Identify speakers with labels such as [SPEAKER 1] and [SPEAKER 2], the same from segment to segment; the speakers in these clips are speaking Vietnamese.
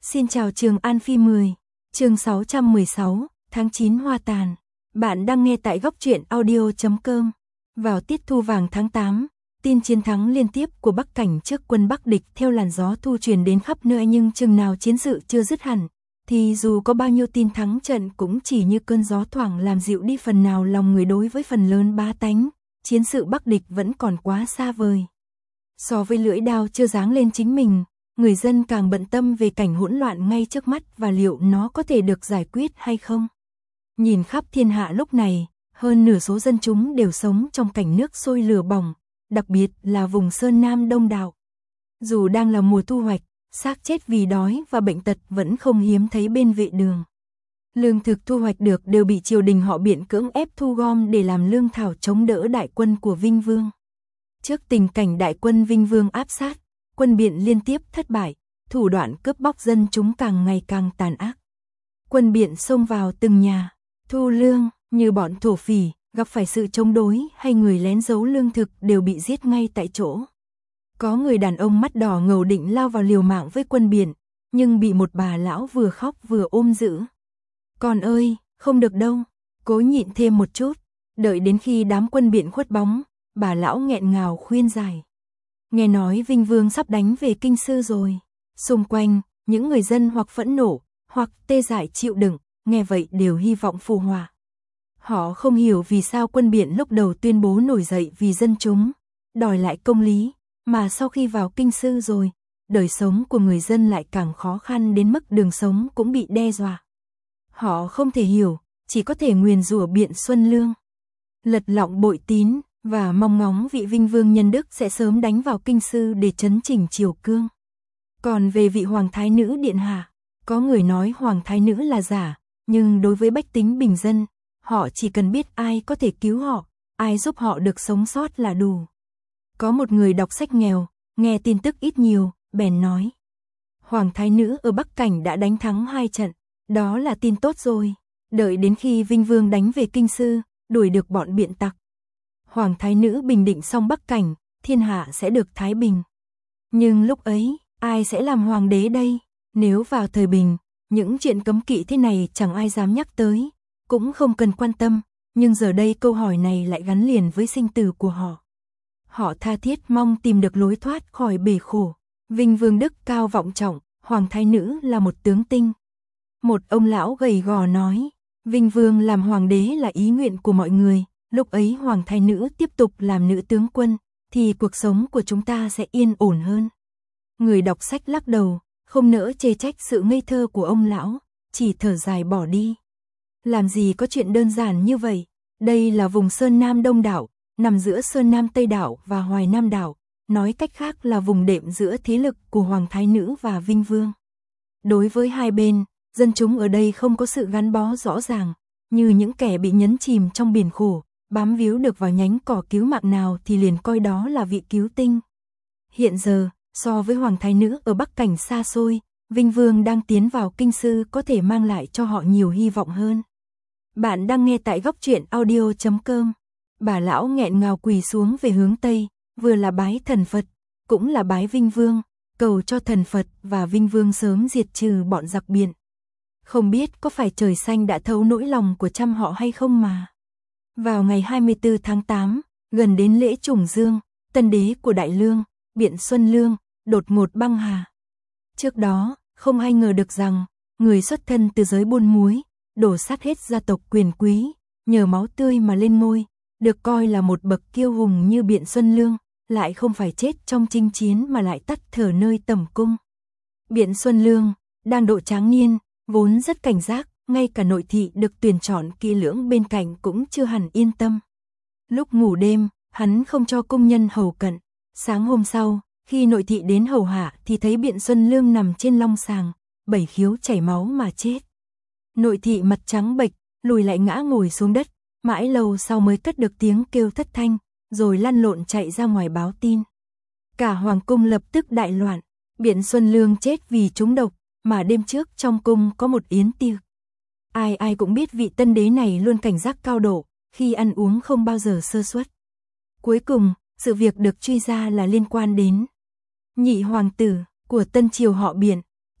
[SPEAKER 1] Xin chào Trường An Phi 10, chương 616, tháng 9 hoa tàn. Bạn đang nghe tại góc truyện audio.com. Vào tiết thu vàng tháng 8, tin chiến thắng liên tiếp của Bắc Cảnh trước quân Bắc địch theo làn gió thu truyền đến khắp nơi, nhưng chừng nào chiến sự chưa dứt hẳn, thì dù có bao nhiêu tin thắng trận cũng chỉ như cơn gió thoảng làm dịu đi phần nào lòng người. Đối với phần lớn bá tánh, chiến sự Bắc địch vẫn còn quá xa vời. So với lưỡi đao chưa giáng lên chính mình, người dân càng bận tâm về cảnh hỗn loạn ngay trước mắt và liệu nó có thể được giải quyết hay không. Nhìn khắp thiên hạ lúc này, hơn nửa số dân chúng đều sống trong cảnh nước sôi lửa bỏng, đặc biệt là vùng Sơn Nam Đông Đạo. Dù đang là mùa thu hoạch, xác chết vì đói và bệnh tật vẫn không hiếm thấy bên vệ đường. Lương thực thu hoạch được đều bị triều đình họ Biện cưỡng ép thu gom để làm lương thảo chống đỡ đại quân của Vinh Vương. Trước tình cảnh đại quân Vinh Vương áp sát, quân Biện liên tiếp thất bại, thủ đoạn cướp bóc dân chúng càng ngày càng tàn ác. Quân Biện xông vào từng nhà, thu lương, như bọn thổ phỉ, gặp phải sự chống đối hay người lén giấu lương thực đều bị giết ngay tại chỗ. Có người đàn ông mắt đỏ ngầu định lao vào liều mạng với quân Biện, nhưng bị một bà lão vừa khóc vừa ôm giữ. Con ơi, không được đâu, cố nhịn thêm một chút, đợi đến khi đám quân Biện khuất bóng, bà lão nghẹn ngào khuyên giải. Nghe nói Vinh Vương sắp đánh về Kinh Sư rồi. Xung quanh, những người dân hoặc phẫn nộ, hoặc tê dại chịu đựng, nghe vậy đều hy vọng phù hòa. Họ không hiểu vì sao quân Biện lúc đầu tuyên bố nổi dậy vì dân chúng, đòi lại công lý, mà sau khi vào Kinh Sư rồi, đời sống của người dân lại càng khó khăn đến mức đường sống cũng bị đe dọa. Họ không thể hiểu, chỉ có thể nguyền rủa Biện Xuân Lương, lật lọng bội tín, và mong ngóng vị Vinh Vương nhân đức sẽ sớm đánh vào Kinh Sư để trấn chỉnh triều cương. Còn về vị Hoàng Thái Nữ Điện Hạ, có người nói Hoàng Thái Nữ là giả, nhưng đối với bách tính bình dân, họ chỉ cần biết ai có thể cứu họ, ai giúp họ được sống sót là đủ. Có một người đọc sách nghèo, nghe tin tức ít nhiều, bèn nói: Hoàng Thái Nữ ở Bắc Cảnh đã đánh thắng 2 trận, đó là tin tốt rồi. Đợi đến khi Vinh Vương đánh về Kinh Sư, đuổi được bọn Biện tặc, Hoàng Thái Nữ bình định xong Bắc Cảnh, thiên hạ sẽ được thái bình. Nhưng lúc ấy, ai sẽ làm hoàng đế đây? Nếu vào thời bình, những chuyện cấm kỵ thế này chẳng ai dám nhắc tới, cũng không cần quan tâm, nhưng giờ đây câu hỏi này lại gắn liền với sinh tử của họ. Họ tha thiết mong tìm được lối thoát khỏi bể khổ. Vinh Vương đức cao vọng trọng, Hoàng Thái Nữ là một tướng tinh. Một ông lão gầy gò nói, Vinh Vương làm hoàng đế là ý nguyện của mọi người. Lúc ấy Hoàng Thái Nữ tiếp tục làm nữ tướng quân, thì cuộc sống của chúng ta sẽ yên ổn hơn. Người đọc sách lắc đầu, không nỡ chê trách sự ngây thơ của ông lão, chỉ thở dài bỏ đi. Làm gì có chuyện đơn giản như vậy, đây là vùng Sơn Nam Đông Đạo, nằm giữa Sơn Nam Tây Đạo và Hoài Nam Đạo, nói cách khác là vùng đệm giữa thế lực của Hoàng Thái Nữ và Vinh Vương. Đối với hai bên, dân chúng ở đây không có sự gắn bó rõ ràng, như những kẻ bị nhấn chìm trong biển khổ, bám víu được vào nhánh cỏ cứu mạng nào thì liền coi đó là vị cứu tinh. Hiện giờ, so với Hoàng Thái Nữ ở Bắc Cảnh xa xôi, Vinh Vương đang tiến vào Kinh Sư có thể mang lại cho họ nhiều hy vọng hơn. Bạn đang nghe tại góc truyện audio.com. Bà lão nghẹn ngào quỳ xuống về hướng Tây, vừa là bái thần Phật, cũng là bái Vinh Vương, cầu cho thần Phật và Vinh Vương sớm diệt trừ bọn giặc Biện. Không biết có phải trời xanh đã thấu nỗi lòng của trăm họ hay không mà. Vào ngày 24 tháng 8, gần đến lễ Trùng Dương, tân đế của Đại Lương, Biện Xuân Lương, đột ngột băng hà. Trước đó, không ai ngờ được rằng, người xuất thân từ giới buôn muối, đổ sát hết gia tộc quyền quý, nhờ máu tươi mà lên ngôi, được coi là một bậc kiêu hùng như Biện Xuân Lương, lại không phải chết trong chinh chiến mà lại tắt thở nơi tẩm cung. Biện Xuân Lương, đang độ tráng niên, vốn rất cảnh giác, ngay cả nội thị được tuyển chọn kỹ lưỡng bên cạnh cũng chưa hẳn yên tâm. Lúc ngủ đêm, hắn không cho công nhân hầu cận. Sáng hôm sau, khi nội thị đến hầu hạ thì thấy Biện Xuân Lương nằm trên long sàng, 7 khiếu chảy máu mà chết. Nội thị mặt trắng bệch, lùi lại ngã ngồi xuống đất, mãi lâu sau mới cất được tiếng kêu thất thanh, rồi lăn lộn chạy ra ngoài báo tin. Cả hoàng cung lập tức đại loạn, Biện Xuân Lương chết vì trúng độc, mà đêm trước trong cung có một yến tiệc. Ai ai cũng biết vị tân đế này luôn cảnh giác cao độ, khi ăn uống không bao giờ sơ suất. Cuối cùng, sự việc được truy ra là liên quan đến nhị hoàng tử của tân triều họ Biện,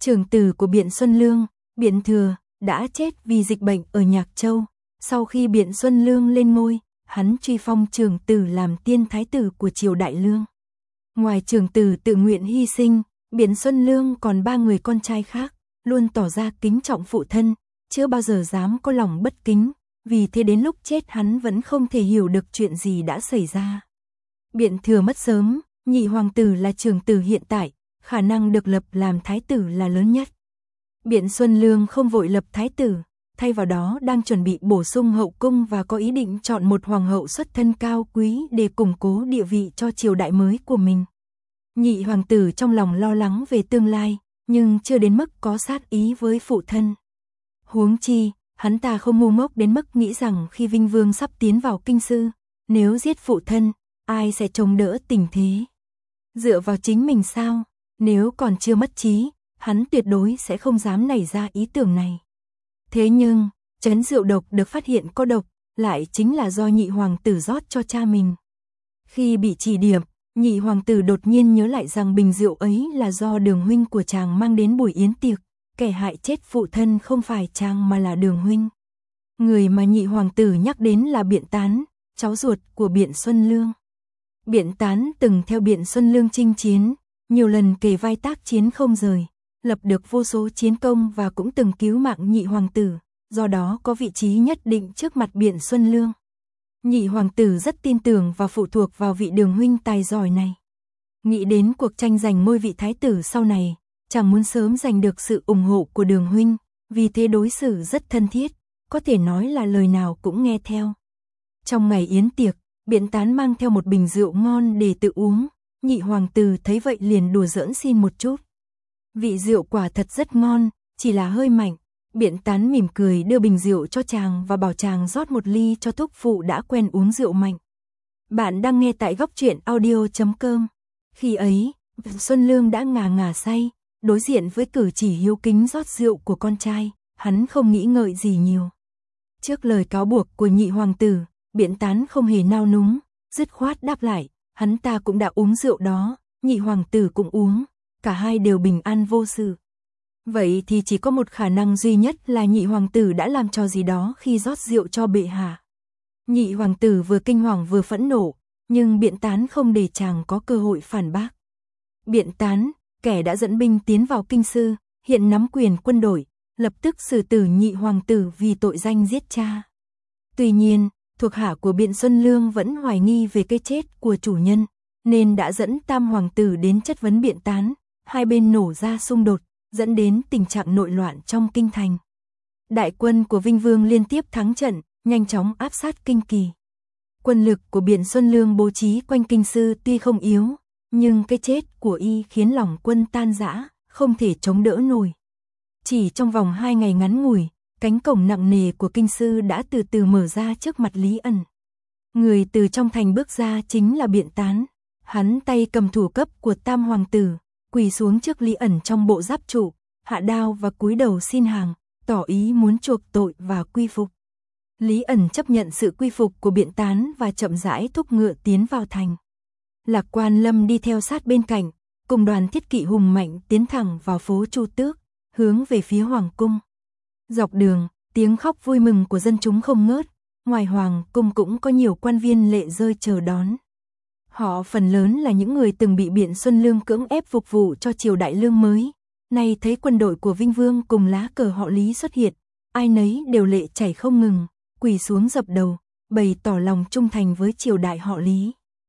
[SPEAKER 1] trưởng tử của Biện Xuân Lương, Biện Thừa, đã chết vì dịch bệnh ở Nhạc Châu. Sau khi Biện Xuân Lương lên ngôi, hắn truy phong trưởng tử làm tiên thái tử của triều Đại Lương. Ngoài trưởng tử tự nguyện hy sinh, Biện Xuân Lương còn 3 người con trai khác, luôn tỏ ra kính trọng phụ thân, chưa bao giờ dám có lòng bất kính, vì thế đến lúc chết hắn vẫn không thể hiểu được chuyện gì đã xảy ra. Biện Thừa mất sớm, nhị hoàng tử là trưởng tử hiện tại, khả năng được lập làm thái tử là lớn nhất. Biện Xuân Lương không vội lập thái tử, thay vào đó đang chuẩn bị bổ sung hậu cung và có ý định chọn một hoàng hậu xuất thân cao quý để củng cố địa vị cho triều đại mới của mình. Nhị hoàng tử trong lòng lo lắng về tương lai, nhưng chưa đến mức có sát ý với phụ thân. Huống chi, hắn ta không ngu ngốc đến mức nghĩ rằng khi Vinh Vương sắp tiến vào kinh sư, nếu giết phụ thân, ai sẽ chống đỡ tình thế? Dựa vào chính mình sao? Nếu còn chưa mất trí, hắn tuyệt đối sẽ không dám nảy ra ý tưởng này. Thế nhưng, chén rượu độc được phát hiện có độc, lại chính là do nhị hoàng tử rót cho cha mình. Khi bị chỉ điểm, nhị hoàng tử đột nhiên nhớ lại rằng bình rượu ấy là do Đường huynh của chàng mang đến buổi yến tiệc, kẻ hại chết phụ thân không phải chàng mà là Đường huynh. Người mà nhị hoàng tử nhắc đến là Biện Tán, cháu ruột của Biện Xuân Lương. Biện Tán từng theo Biện Xuân Lương chinh chiến, nhiều lần kề vai tác chiến không rời, lập được vô số chiến công và cũng từng cứu mạng nhị hoàng tử, do đó có vị trí nhất định trước mặt Biện Xuân Lương. Nhị hoàng tử rất tin tưởng và phụ thuộc vào vị Đường huynh tài giỏi này. Nghĩ đến cuộc tranh giành ngôi vị thái tử sau này, chàng muốn sớm giành được sự ủng hộ của Đường huynh, vì thế đối xử rất thân thiết, có thể nói là lời nào cũng nghe theo. Trong ngày yến tiệc, Biện Tán mang theo một bình rượu ngon để tự uống, nhị hoàng tử thấy vậy liền đùa giỡn xin một chút. Vị rượu quả thật rất ngon, chỉ là hơi mạnh. Biện Tán mỉm cười đưa bình rượu cho chàng và bảo chàng rót một ly cho thúc phụ đã quen uống rượu mạnh. Bạn đang nghe tại góc truyện audio.com. Khi ấy, Xuân Lương đã ngà say, đối diện với cử chỉ hiếu kính rót rượu của con trai, hắn không nghĩ ngợi gì nhiều. Trước lời cáo buộc của nhị hoàng tử, Biện Tán không hề nao núng, dứt khoát đáp lại, hắn ta cũng đã uống rượu đó, nhị hoàng tử cũng uống, cả hai đều bình an vô sự. Vậy thì chỉ có một khả năng duy nhất là nhị hoàng tử đã làm trò gì đó khi rót rượu cho bệ hạ. Nhị hoàng tử vừa kinh hoàng vừa phẫn nộ, nhưng Biện Tán không để chàng có cơ hội phản bác. Biện Tán, kẻ đã dẫn binh tiến vào kinh sư, hiện nắm quyền quân đội, lập tức xử tử nhị hoàng tử vì tội danh giết cha. Tuy nhiên, thuộc hạ của Biện Xuân Lương vẫn hoài nghi về cái chết của chủ nhân, nên đã dẫn tam hoàng tử đến chất vấn Biện Tán, hai bên nổ ra xung đột, dẫn đến tình trạng nội loạn trong kinh thành. Đại quân của Vinh Vương liên tiếp thắng trận, nhanh chóng áp sát Kinh Kỳ. Quân lực của Biện Xuân Lương bố trí quanh kinh sư tuy không yếu, nhưng cái chết của y khiến lòng quân tan rã, không thể chống đỡ nổi. Chỉ trong vòng 2 ngày ngắn ngủi, cánh cổng nặng nề của kinh sư đã từ từ mở ra trước mặt Lý ẩn. Người từ trong thành bước ra chính là Biện Tán. Hắn tay cầm thủ cấp của tam hoàng tử, quỳ xuống trước Lý ẩn trong bộ giáp trụ, hạ đao và cúi đầu xin hàng, tỏ ý muốn chuộc tội và quy phục. Lý ẩn chấp nhận sự quy phục của Biện Tán và chậm rãi thúc ngựa tiến vào thành. Lạc Quan Lâm đi theo sát bên cạnh, cùng đoàn thiết kỵ hùng mạnh tiến thẳng vào phố Chu Tước, hướng về phía hoàng cung. Dọc đường, tiếng khóc vui mừng của dân chúng không ngớt, ngoài hoàng cung cũng có nhiều quan viên lệ rơi chờ đón. Họ phần lớn là những người từng bị Biện Xuân Lương cưỡng ép phục vụ cho triều Đại Lương mới, nay thấy quân đội của Vinh Vương cùng lá cờ họ Lý xuất hiện, ai nấy đều lệ chảy không ngừng, quỳ xuống dập đầu, bày tỏ lòng trung thành với triều đại họ Lý.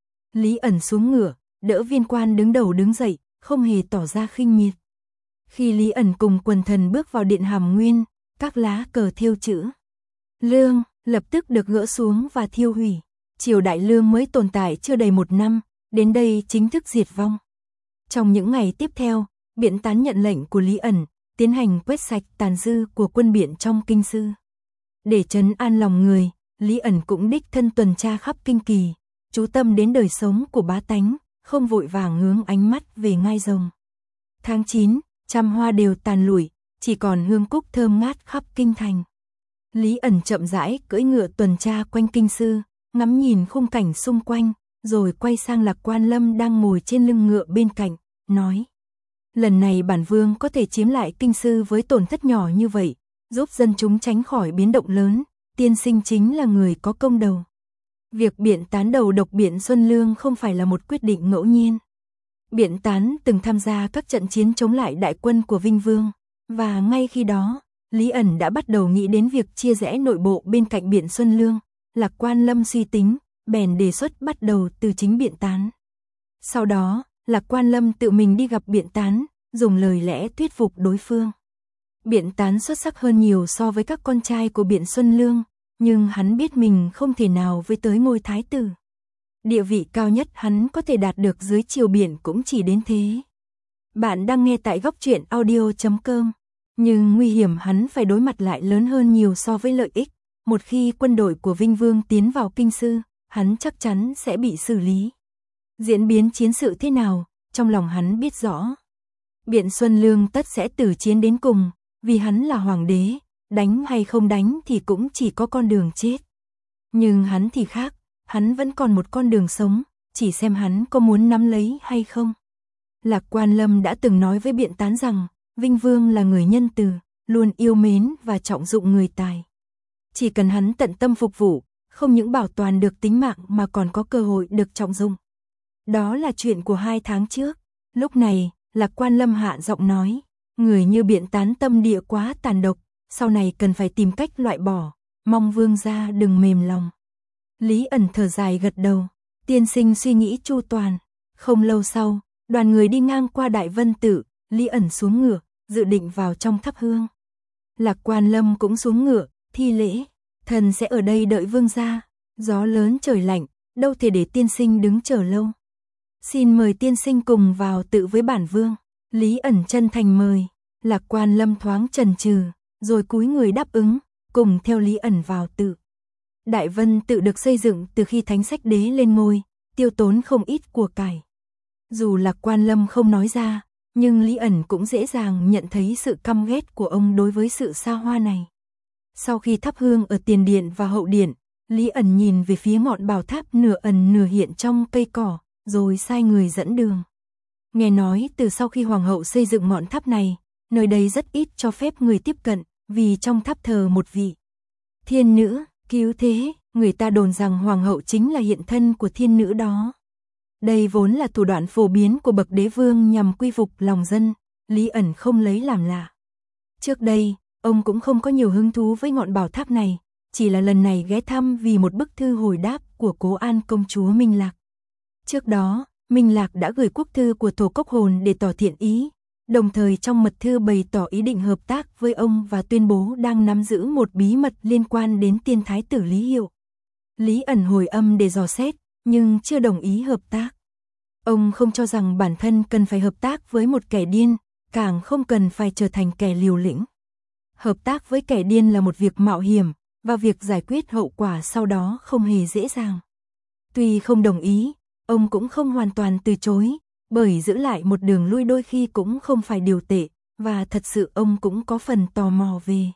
[SPEAKER 1] Lý ẩn xuống ngựa, đỡ viên quan đứng đầu đứng dậy, không hề tỏ ra khinh miệt. Khi Lý ẩn cùng quần thần bước vào điện Hàm Nguyên, các lá cờ thêu chữ Lương lập tức được gỡ xuống và thiêu hủy. Triều Đại Lương mới tồn tại chưa đầy 1 năm, đến đây chính thức diệt vong. Trong những ngày tiếp theo, Biện Tán nhận lệnh của Lý ẩn, tiến hành quét sạch tàn dư của quân Biện trong kinh sư. Để trấn an lòng người, Lý ẩn cũng đích thân tuần tra khắp Kinh Kỳ, chú tâm đến đời sống của bá tánh, không vội vàng hướng ánh mắt về ngai rồng. Tháng 9, trăm hoa đều tàn lụi, chỉ còn hương cúc thơm ngát khắp kinh thành. Lý ẩn chậm rãi cưỡi ngựa tuần tra quanh kinh sư, ngắm nhìn khung cảnh xung quanh, rồi quay sang Lạc Quan Lâm đang ngồi trên lưng ngựa bên cạnh, nói: Lần này bản vương có thể chiếm lại kinh sư với tổn thất nhỏ như vậy, giúp dân chúng tránh khỏi biến động lớn, tiên sinh chính là người có công đầu. Việc Biện Tán đầu độc Biện Xuân Lương không phải là một quyết định ngẫu nhiên. Biện Tán từng tham gia các trận chiến chống lại đại quân của Vinh Vương, và ngay khi đó, Lý ẩn đã bắt đầu nghĩ đến việc chia rẽ nội bộ bên cạnh Biện Xuân Lương. Lạc Quan Lâm suy tính, bèn đề xuất bắt đầu từ chính Biện Tán. Sau đó, Lạc Quan Lâm tự mình đi gặp Biện Tán, dùng lời lẽ thuyết phục đối phương. Biện Tán xuất sắc hơn nhiều so với các con trai của Biện Xuân Lương, nhưng hắn biết mình không thể nào với tới ngôi thái tử. Địa vị cao nhất hắn có thể đạt được dưới triều Biện cũng chỉ đến thế. Bạn đang nghe tại Góc Truyện Audio.com, nhưng nguy hiểm hắn phải đối mặt lại lớn hơn nhiều so với lợi ích. Một khi quân đội của Vinh Vương tiến vào kinh sư, hắn chắc chắn sẽ bị xử lý. Diễn biến chiến sự thế nào, trong lòng hắn biết rõ. Biện Xuân Lương tất sẽ tử chiến đến cùng, vì hắn là hoàng đế, đánh hay không đánh thì cũng chỉ có con đường chết. Nhưng hắn thì khác, hắn vẫn còn một con đường sống, chỉ xem hắn có muốn nắm lấy hay không. Lạc Quan Lâm đã từng nói với Biện Tán rằng, Vinh Vương là người nhân từ, luôn yêu mến và trọng dụng người tài. Chỉ cần hắn tận tâm phục vụ, không những bảo toàn được tính mạng mà còn có cơ hội được trọng dụng. Đó là chuyện của 2 tháng trước. Lúc này, Lạc Quan Lâm hạ giọng nói, người như Biện Tán tâm địa quá tàn độc, sau này cần phải tìm cách loại bỏ, mong vương gia đừng mềm lòng. Lý ẩn thở dài gật đầu, tiên sinh suy nghĩ chu toàn. Không lâu sau, đoàn người đi ngang qua Đại Vân Tự, Lý ẩn xuống ngựa, dự định vào trong thắp hương. Lạc Quan Lâm cũng xuống ngựa, thi lễ, thần sẽ ở đây đợi vương gia, gió lớn trời lạnh, đâu thể để tiên sinh đứng chờ lâu. Xin mời tiên sinh cùng vào tự với bản vương. Lý ẩn chân thành mời, Lạc Quan Lâm thoáng chần chừ, rồi cúi người đáp ứng, cùng theo Lý ẩn vào tự. Đại Vân Tự được xây dựng từ khi Thánh Sách Đế lên ngôi, tiêu tốn không ít của cải. Dù Lạc Quan Lâm không nói ra, nhưng Lý ẩn cũng dễ dàng nhận thấy sự căm ghét của ông đối với sự xa hoa này. Sau khi thắp hương ở tiền điện và hậu điện, Lý ẩn nhìn về phía ngọn bảo tháp nửa ẩn nửa hiện trong cây cỏ, rồi sai người dẫn đường. Nghe nói từ sau khi hoàng hậu xây dựng ngọn tháp này, nơi đây rất ít cho phép người tiếp cận, vì trong tháp thờ một vị thiên nữ, cứu thế, người ta đồn rằng hoàng hậu chính là hiện thân của thiên nữ đó. Đây vốn là thủ đoạn phổ biến của bậc đế vương nhằm quy phục lòng dân, Lý ẩn không lấy làm lạ. Trước đây, ông cũng không có nhiều hứng thú với ngọn bảo tháp này, chỉ là lần này ghé thăm vì một bức thư hồi đáp của Cố An công chúa Minh Lạc. Trước đó, Minh Lạc đã gửi quốc thư của Thổ Cốc Hồn để tỏ thiện ý, đồng thời trong mật thư bày tỏ ý định hợp tác với ông và tuyên bố đang nắm giữ một bí mật liên quan đến tiên thái tử Lý Hiệu. Lý ẩn hồi âm để dò xét, nhưng chưa đồng ý hợp tác. Ông không cho rằng bản thân cần phải hợp tác với một kẻ điên, càng không cần phải trở thành kẻ liều lĩnh. Hợp tác với kẻ điên là một việc mạo hiểm, và việc giải quyết hậu quả sau đó không hề dễ dàng. Tuy không đồng ý, ông cũng không hoàn toàn từ chối, bởi giữ lại một đường lui đôi khi cũng không phải điều tệ, và thật sự ông cũng có phần tò mò về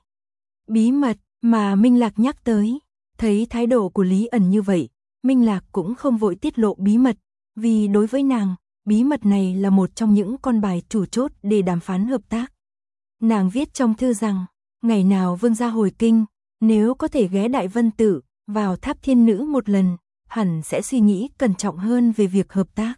[SPEAKER 1] bí mật mà Minh Lạc nhắc tới. Thấy thái độ của Lý ẩn như vậy, Minh Lạc cũng không vội tiết lộ bí mật, vì đối với nàng, bí mật này là một trong những con bài chủ chốt để đàm phán hợp tác. Nàng viết trong thư rằng, ngày nào vương gia hồi kinh, nếu có thể ghé Đại Vân Tự, vào tháp thiên nữ một lần, hẳn sẽ suy nghĩ cẩn trọng hơn về việc hợp tác.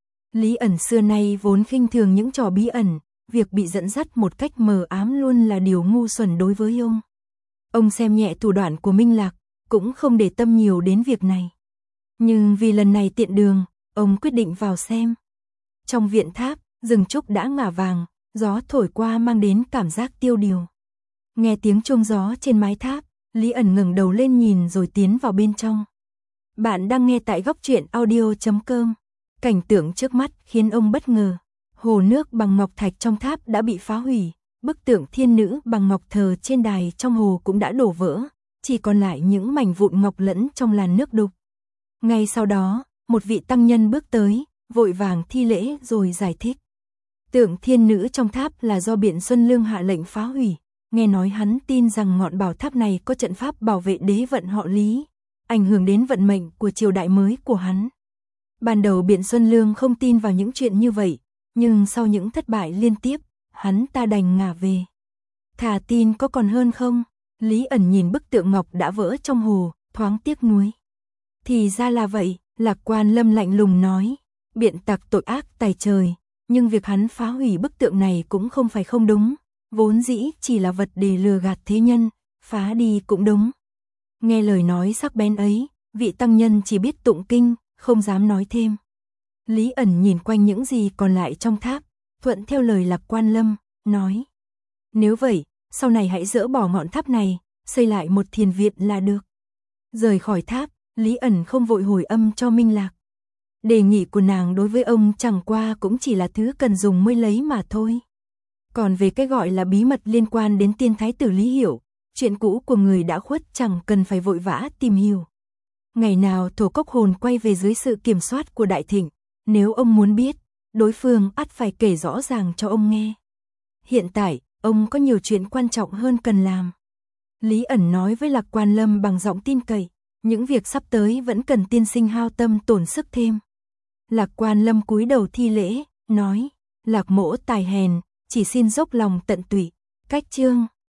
[SPEAKER 1] Lý ẩn xưa nay vốn khinh thường những trò bí ẩn, việc bị dẫn dắt một cách mờ ám luôn là điều ngu xuẩn đối với ông. Ông xem nhẹ thủ đoạn của Minh Lạc, cũng không để tâm nhiều đến việc này. Nhưng vì lần này tiện đường, ông quyết định vào xem. Trong viện tháp, rừng trúc đã ngả vàng, gió thổi qua mang đến cảm giác tiêu điều. Nghe tiếng chuông gió trên mái tháp, Lý ẩn ngẩng đầu lên nhìn rồi tiến vào bên trong. Bạn đang nghe tại Góc Truyện Audio.com. Cảnh tượng trước mắt khiến ông bất ngờ. Hồ nước bằng ngọc thạch trong tháp đã bị phá hủy, bức tượng thiên nữ bằng ngọc thờ trên đài trong hồ cũng đã đổ vỡ, chỉ còn lại những mảnh vụn ngọc lẫn trong làn nước đục. Ngay sau đó, một vị tăng nhân bước tới, vội vàng thi lễ rồi giải thích. Tượng thiên nữ trong tháp là do Biện Xuân Lương hạ lệnh phá hủy, nghe nói hắn tin rằng ngọn bảo tháp này có trận pháp bảo vệ đế vận họ Lý, ảnh hưởng đến vận mệnh của triều đại mới của hắn. Ban đầu Biện Xuân Lương không tin vào những chuyện như vậy, nhưng sau những thất bại liên tiếp, hắn ta đành ngả về. Thà tin có còn hơn không? Lý ẩn nhìn bức tượng ngọc đã vỡ trong hồ, thoáng tiếc nuối. Thì ra là vậy, Lạc Quan Lâm lạnh lùng nói, biện tặc tội ác tày trời, nhưng việc hắn phá hủy bức tượng này cũng không phải không đúng, vốn dĩ chỉ là vật để lừa gạt thế nhân, phá đi cũng đúng. Nghe lời nói sắc bén ấy, vị tăng nhân chỉ biết tụng kinh, không dám nói thêm. Lý ẩn nhìn quanh những gì còn lại trong tháp, thuận theo lời Lạc Quan Lâm, nói. Nếu vậy, sau này hãy dỡ bỏ ngọn tháp này, xây lại một thiền viện là được. Rời khỏi tháp, Lý ẩn không vội hồi âm cho Minh Lạc. Đề nghị của nàng đối với ông chẳng qua cũng chỉ là thứ cần dùng mới lấy mà thôi. Còn về cái gọi là bí mật liên quan đến tiên thái tử Lý Hiểu, chuyện cũ của người đã khuất chẳng cần phải vội vã tìm hiểu. Ngày nào Thổ Cốc Hồn quay về dưới sự kiểm soát của Đại Thịnh, nếu ông muốn biết, đối phương ắt phải kể rõ ràng cho ông nghe. Hiện tại, ông có nhiều chuyện quan trọng hơn cần làm. Lý ẩn nói với Lạc Quan Lâm bằng giọng tin cậy, những việc sắp tới vẫn cần tiên sinh hao tâm tổn sức thêm. Lạc Quan Lâm cúi đầu thi lễ, nói, Lạc mỗ tài hèn, chỉ xin dốc lòng tận tụy. Cách chương